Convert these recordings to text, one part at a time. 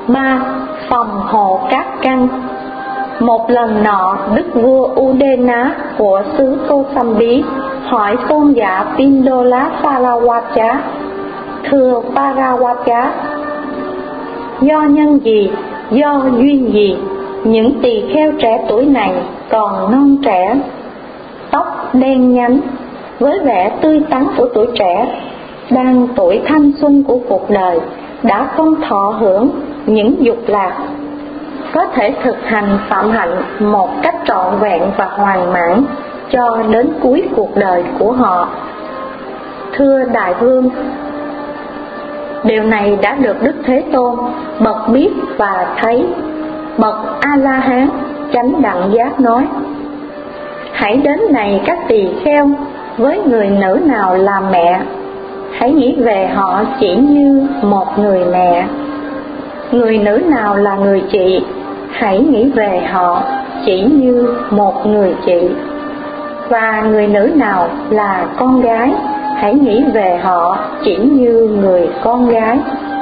3. Phòng hộ cát căn. Một lần nọ, đức vua Udena của xứ Kosambí hỏi tôn giả Pindola Pharawatcha: Thưa Pharawatcha, do nhân gì, do duyên gì, những tỳ kheo trẻ tuổi này còn non trẻ, tóc đen nhánh, với vẻ tươi tắn của tuổi trẻ, đang tuổi thanh xuân của cuộc đời, đã không thọ hưởng những dục lạc, có thể thực hành phạm hạnh một cách trọn vẹn và hoàn mãn cho đến cuối cuộc đời của họ? Thưa Đại Vương, điều này đã được Đức Thế Tôn bậc biết và thấy, bậc A-la-hán chánh đẳng giác nói: Hãy đến này các tỳ kheo, với người nữ nào là mẹ, hãy nghĩ về họ chỉ như một người mẹ. Người nữ nào là người chị, hãy nghĩ về họ chỉ như một người chị. Và người nữ nào là con gái, hãy nghĩ về họ chỉ như người con gái.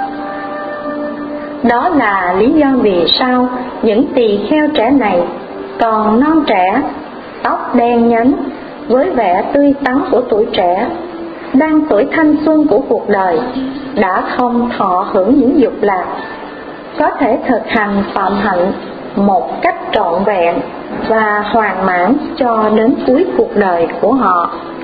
Đó là lý do vì sao những tỳ kheo trẻ này còn non trẻ, tóc đen nhánh, với vẻ tươi tắn của tuổi trẻ, đang tuổi thanh xuân của cuộc đời, đã không thọ hưởng những dục lạc, có thể thực hành phạm hạnh một cách trọn vẹn và hoàn mãn cho đến cuối cuộc đời của họ.